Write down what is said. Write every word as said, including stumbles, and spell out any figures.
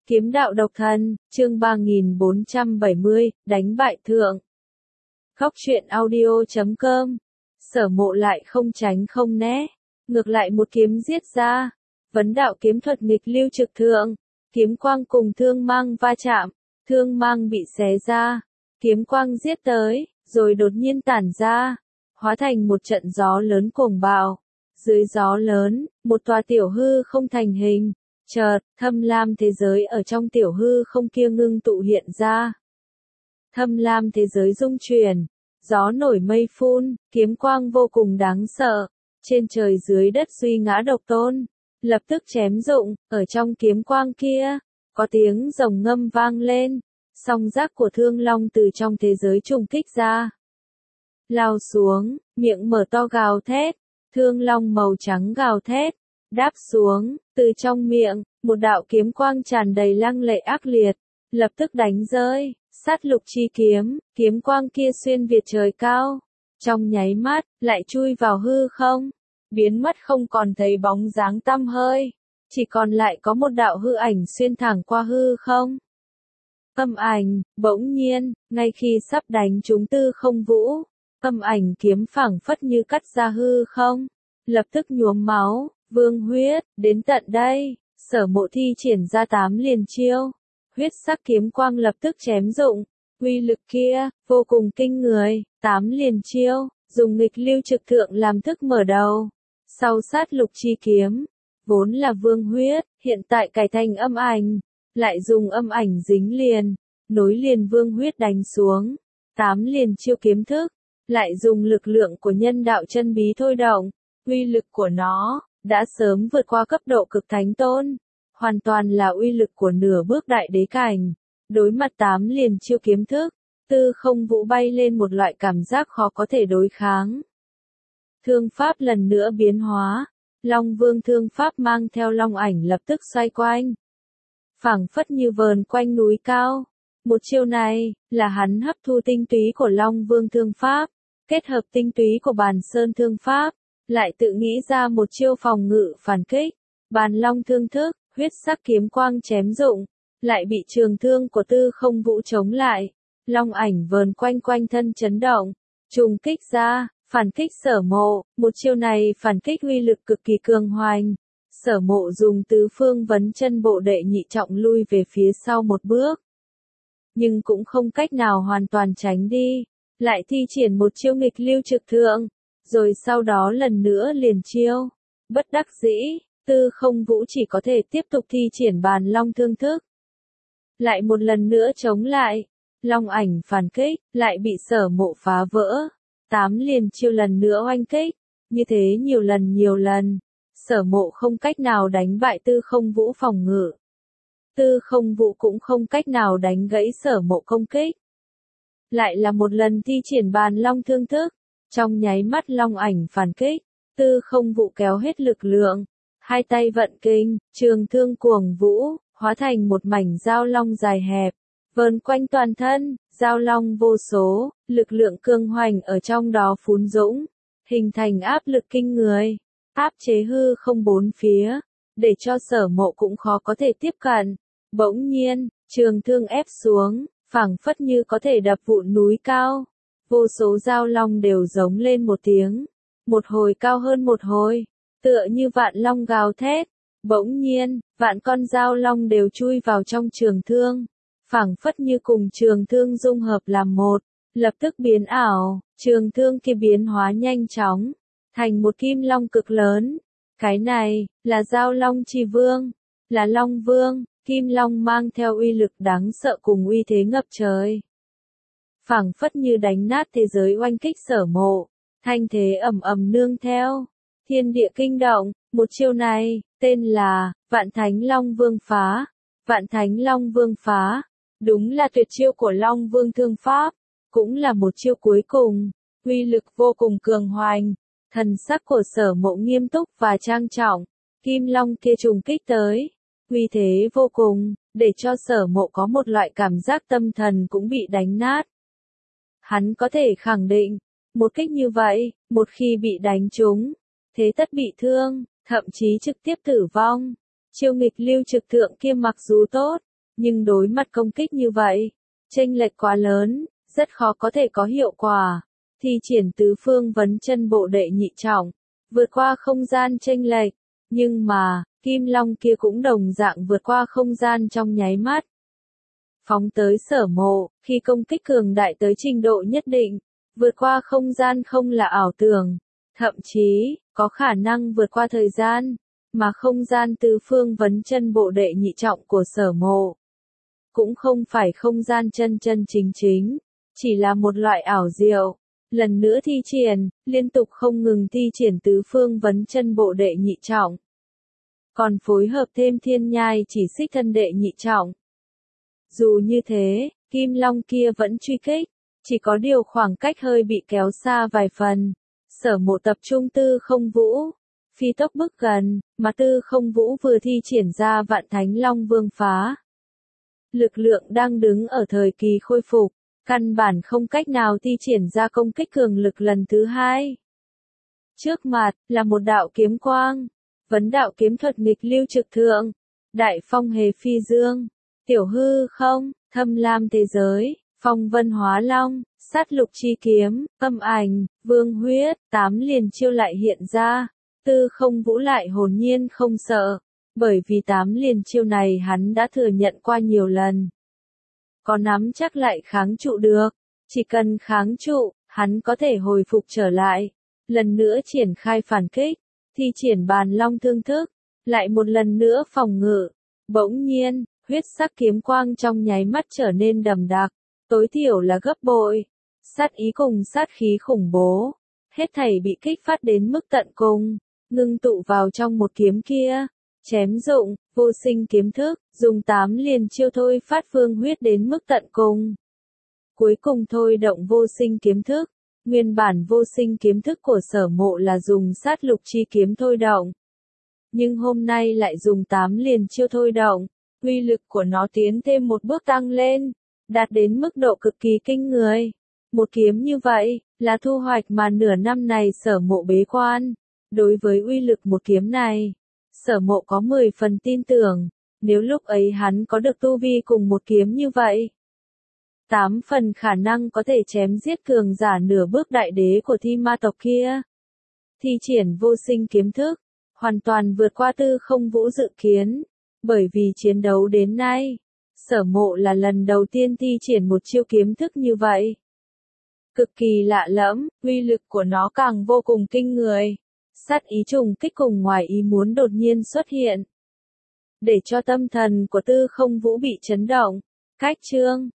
Kiếm đạo độc thân, chương ba nghìn bốn trăm bảy mươi, đánh bại thượng. Khóc chuyện audio chấm com. Sở Mộ lại không tránh không né, ngược lại một kiếm giết ra. Vấn đạo kiếm thuật nghịch lưu trực thượng, kiếm quang cùng thương mang va chạm, thương mang bị xé ra, kiếm quang giết tới, rồi đột nhiên tản ra, hóa thành một trận gió lớn cuồng bạo. Dưới gió lớn, một tòa tiểu hư không thành hình. Chợt, thâm lam thế giới ở trong tiểu hư không kia ngưng tụ hiện ra. Thâm lam thế giới rung chuyển, gió nổi mây phun, kiếm quang vô cùng đáng sợ. Trên trời dưới đất duy ngã độc tôn, lập tức chém rụng, ở trong kiếm quang kia, có tiếng rồng ngâm vang lên, song giác của thương long từ trong thế giới trùng kích ra. Lao xuống, miệng mở to gào thét, thương long màu trắng gào thét. Đáp xuống, từ trong miệng, một đạo kiếm quang tràn đầy lăng lệ ác liệt, lập tức đánh rơi, sát lục chi kiếm, kiếm quang kia xuyên việt trời cao, trong nháy mắt, lại chui vào hư không, biến mất không còn thấy bóng dáng tăm hơi, chỉ còn lại có một đạo hư ảnh xuyên thẳng qua hư không. Âm ảnh, bỗng nhiên, ngay khi sắp đánh trúng Tư Không Vũ, âm ảnh kiếm phảng phất như cắt ra hư không, lập tức nhuốm máu. Vương huyết, đến tận đây, Sở Mộ thi triển ra tám liền chiêu, huyết sắc kiếm quang lập tức chém rụng, uy lực kia, vô cùng kinh người, tám liền chiêu, dùng nghịch lưu trực thượng làm thức mở đầu. Sau sát lục chi kiếm, vốn là vương huyết, hiện tại cải thành âm ảnh, lại dùng âm ảnh dính liền, nối liền vương huyết đánh xuống, tám liền chiêu kiếm thức, lại dùng lực lượng của nhân đạo chân bí thôi động, uy lực của nó đã sớm vượt qua cấp độ cực thánh tôn, hoàn toàn là uy lực của nửa bước đại đế cảnh. Đối mặt tám liền chiêu kiếm thức, Tư Không Vũ bay lên một loại cảm giác khó có thể đối kháng. Thương pháp lần nữa biến hóa, Long Vương thương pháp mang theo long ảnh lập tức xoay quanh, phảng phất như vờn quanh núi cao. Một chiêu này là hắn hấp thu tinh túy của Long Vương thương pháp, kết hợp tinh túy của Bàn Sơn thương pháp, lại tự nghĩ ra một chiêu phòng ngự phản kích. Bàn long thương thức, huyết sắc kiếm quang chém rụng, lại bị trường thương của Tư Không Vũ chống lại. Long ảnh vờn quanh quanh thân chấn động, trùng kích ra, phản kích Sở Mộ. Một chiêu này phản kích uy lực cực kỳ cường hoành. Sở Mộ dùng tứ phương vấn chân bộ đệ nhị trọng lui về phía sau một bước, nhưng cũng không cách nào hoàn toàn tránh đi, lại thi triển một chiêu nghịch lưu trực thượng. Rồi sau đó lần nữa liền chiêu, bất đắc dĩ, Tư Không Vũ chỉ có thể tiếp tục thi triển bàn long thương thức. Lại một lần nữa chống lại, long ảnh phản kích, lại bị Sở Mộ phá vỡ, tám liền chiêu lần nữa oanh kích, như thế nhiều lần nhiều lần, Sở Mộ không cách nào đánh bại Tư Không Vũ phòng ngự. Tư Không Vũ cũng không cách nào đánh gãy Sở Mộ công kích. Lại là một lần thi triển bàn long thương thức. Trong nháy mắt long ảnh phản kích, Tư Không Vũ kéo hết lực lượng, hai tay vận kinh, trường thương cuồng vũ, hóa thành một mảnh dao long dài hẹp, vờn quanh toàn thân, dao long vô số, lực lượng cương hoành ở trong đó phún dũng, hình thành áp lực kinh người, áp chế hư không bốn phía, để cho Sở Mộ cũng khó có thể tiếp cận. Bỗng nhiên, trường thương ép xuống, phảng phất như có thể đập vụn núi cao. Vô số dao long đều giống lên một tiếng, một hồi cao hơn một hồi, tựa như vạn long gào thét. Bỗng nhiên, vạn con dao long đều chui vào trong trường thương, phảng phất như cùng trường thương dung hợp làm một, lập tức biến ảo, trường thương kia biến hóa nhanh chóng, thành một kim long cực lớn. Cái này, là dao long chi vương, là long vương, kim long mang theo uy lực đáng sợ cùng uy thế ngập trời. Phảng phất như đánh nát thế giới oanh kích Sở Mộ, thanh thế ầm ầm nương theo, thiên địa kinh động. Một chiêu này, tên là Vạn Thánh Long Vương phá. Vạn Thánh Long Vương phá, đúng là tuyệt chiêu của Long Vương thương pháp, cũng là một chiêu cuối cùng, uy lực vô cùng cường hoành. Thần sắc của Sở Mộ nghiêm túc và trang trọng, kim long kia trùng kích tới, uy thế vô cùng, để cho Sở Mộ có một loại cảm giác tâm thần cũng bị đánh nát. Hắn có thể khẳng định, một kích như vậy, một khi bị đánh trúng, thế tất bị thương, thậm chí trực tiếp tử vong. Chiêu nghịch lưu trực thượng kia mặc dù tốt, Nhưng đối mặt công kích như vậy, chênh lệch quá lớn, rất khó có thể có hiệu quả. Thi triển tứ phương vấn chân bộ đệ nhị trọng, vượt qua không gian chênh lệch, nhưng mà, Kim Long kia cũng đồng dạng vượt qua không gian trong nháy mắt. Phóng tới Sở Mộ, khi công kích cường đại tới trình độ nhất định, vượt qua không gian không là ảo tưởng, thậm chí, có khả năng vượt qua thời gian, mà không gian tứ phương vấn chân bộ đệ nhị trọng của Sở Mộ. Cũng không phải không gian chân chân chính chính, chỉ là một loại ảo diệu. Lần nữa thi triển, liên tục không ngừng thi triển tứ phương vấn chân bộ đệ nhị trọng. Còn phối hợp thêm thiên nhai chỉ xích thân đệ nhị trọng. Dù như thế, Kim Long kia vẫn truy kích, chỉ có điều khoảng cách hơi bị kéo xa vài phần. Sở Mộ tập trung tư không vũ, phi tốc bước gần, mà tư không vũ vừa thi triển ra vạn thánh long vương phá. Lực lượng đang đứng ở thời kỳ khôi phục, căn bản không cách nào thi triển ra công kích cường lực lần thứ hai. Trước mặt, là một đạo kiếm quang, vấn đạo kiếm thuật nghịch lưu trực thượng, đại phong hề phi dương, tiểu hư không, thâm lam thế giới, phong vân hóa long, sát lục chi kiếm, âm ảnh, vương huyết, tám liền chiêu lại hiện ra, tư không vũ lại hồn nhiên không sợ, bởi vì tám liền chiêu này hắn đã thừa nhận qua nhiều lần. Có nắm chắc lại kháng trụ được, chỉ cần kháng trụ, hắn có thể hồi phục trở lại, lần nữa triển khai phản kích, thi triển bàn long thương thức, lại một lần nữa phòng ngự. Bỗng nhiên, huyết sắc kiếm quang trong nháy mắt trở nên đậm đặc, tối thiểu là gấp bội. Sát ý cùng sát khí khủng bố, hết thảy bị kích phát đến mức tận cùng, ngưng tụ vào trong một kiếm kia. Chém dụng, vô sinh kiếm thức, dùng tám liền chiêu thôi phát phương huyết đến mức tận cùng. Cuối cùng thôi động vô sinh kiếm thức, nguyên bản vô sinh kiếm thức của Sở Mộ là dùng sát lục chi kiếm thôi động. Nhưng hôm nay lại dùng tám liền chiêu thôi động, uy lực của nó tiến thêm một bước tăng lên, đạt đến mức độ cực kỳ kinh người. Một kiếm như vậy, là thu hoạch mà nửa năm này Sở Mộ bế quan. Đối với uy lực một kiếm này, Sở Mộ có mười phần tin tưởng, nếu lúc ấy hắn có được tu vi cùng một kiếm như vậy, tám phần khả năng có thể chém giết cường giả nửa bước đại đế của thi ma tộc kia. Thi triển vô sinh kiếm thức, hoàn toàn vượt qua tư không vũ dự kiến, bởi vì chiến đấu đến nay, Sở Mộ là lần đầu tiên thi triển một chiêu kiếm thức như vậy. Cực kỳ lạ lẫm, uy lực của nó càng vô cùng kinh người. Sát ý trùng kích cùng ngoài ý muốn đột nhiên xuất hiện, để cho tâm thần của tư không vũ bị chấn động. Cách chương